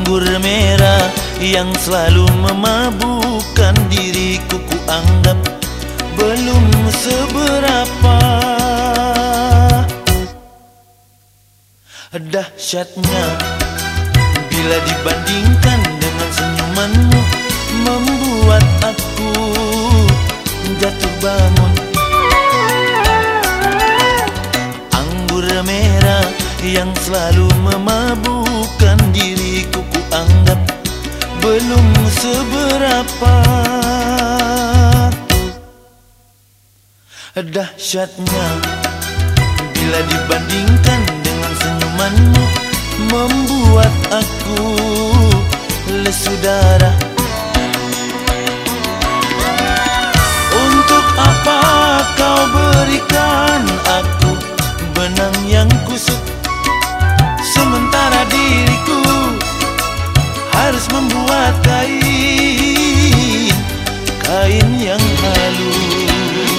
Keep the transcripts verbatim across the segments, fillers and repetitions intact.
Anggur merah yang selalu memabukkan diriku, ku anggap belum seberapa. Dahsyatnya bila dibandingkan dengan senyumanmu, membuat aku jatuh bangun. Anggur merah yang selalu memabukkan diriku, ku anggap belum seberapa. Dahsyatnya bila dibandingkan dengan senyumanmu, membuat aku lesu darah. Untuk apa kau berikan aku benang yang kusut, sementara diriku harus membuat kain, kain yang halus.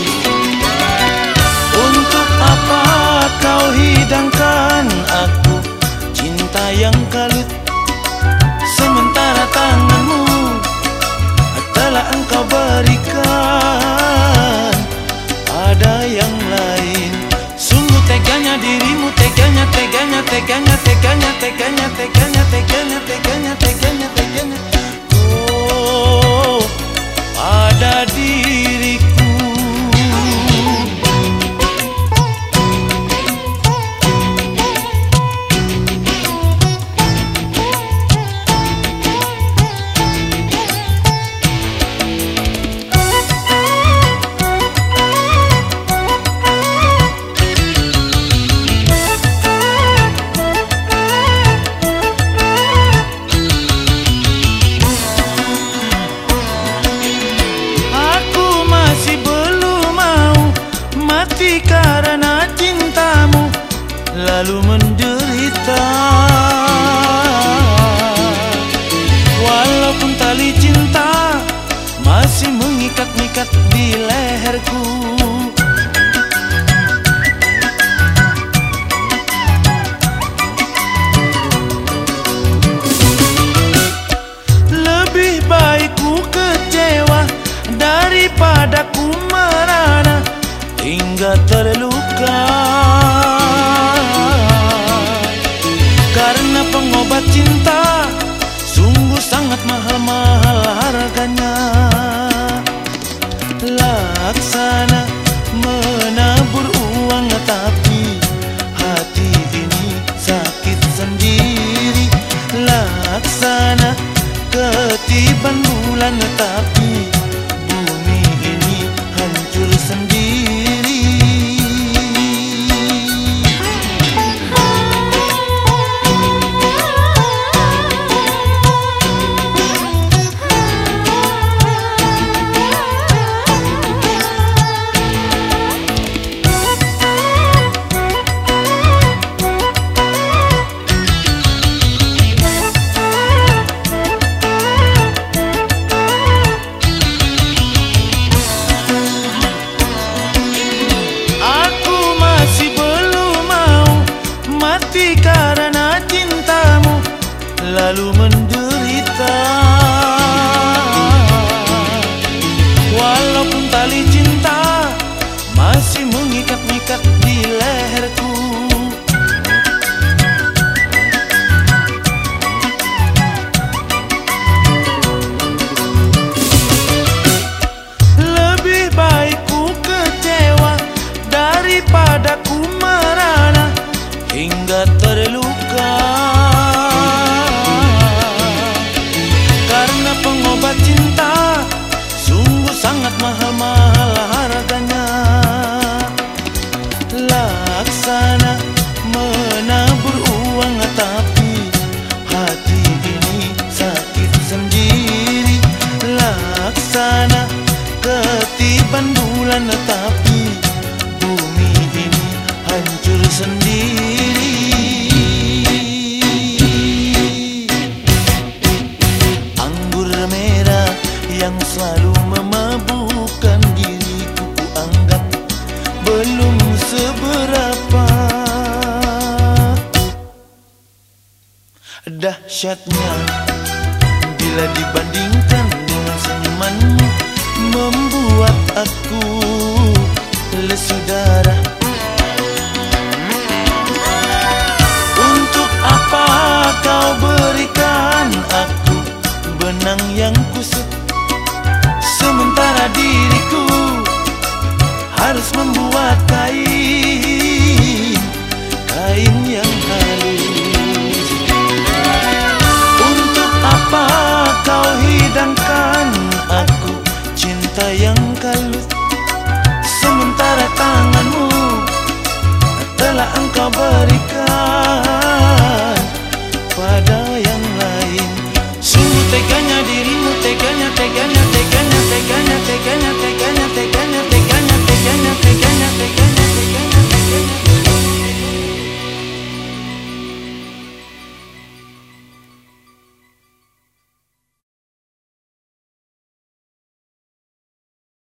Untuk apa kau hidangkan aku cinta yang kalut, sementara tanganmu telah engkau berikan pada yang lain. Sungguh teganya dirimu, teganya, teganya, teganya, teganya, teganya, teganya, teganya, teganya, teganya, teganya. Oh, pada diriku. Karena cintamu lalu menderita, walaupun tali cinta masih mengikat-ikat di leherku. Lebih baik ku kecewa daripada ku merana hingga terluka, karena pengobat cinta sungguh sangat mahal-mahal harganya. Laksana menabur uang, tapi hati ini sakit sendiri. Laksana ketiban bulan, tapi bumi ini hancur sendiri. Karena cintamu lalu menderita, walaupun tali cinta masih mengikat-ikat di leherku. Lebih baik ku kecewa daripada ku merana hingga terluka, karena pengobat cinta sungguh sangat mahal-mahal harganya. Laksana menabur uang, tapi hati ini sakit sendiri. Laksana ketiban bulan, tapi bumi ini hancur sendiri. Anggur merah yang selalu memabukkan diriku, ku anggap belum seberapa. Dahsyat dahsyatnya bila dibandingkan dengan senyumanmu, membuat aku lesu darah. Untuk apa kau berikan aku benang yang kusut, sementara diriku harus membuat kain, kain yang halus. Untuk apa kau hidangkan aku cinta yang kalut, sementara tanganmu telah engkau berikan pada yang lain. Sungguh teganya dirimu, teganya, teganya, teganya, teganya, teganya, teganya, teganya, teganya, teganya, teganya, teganya, teganya, teganya.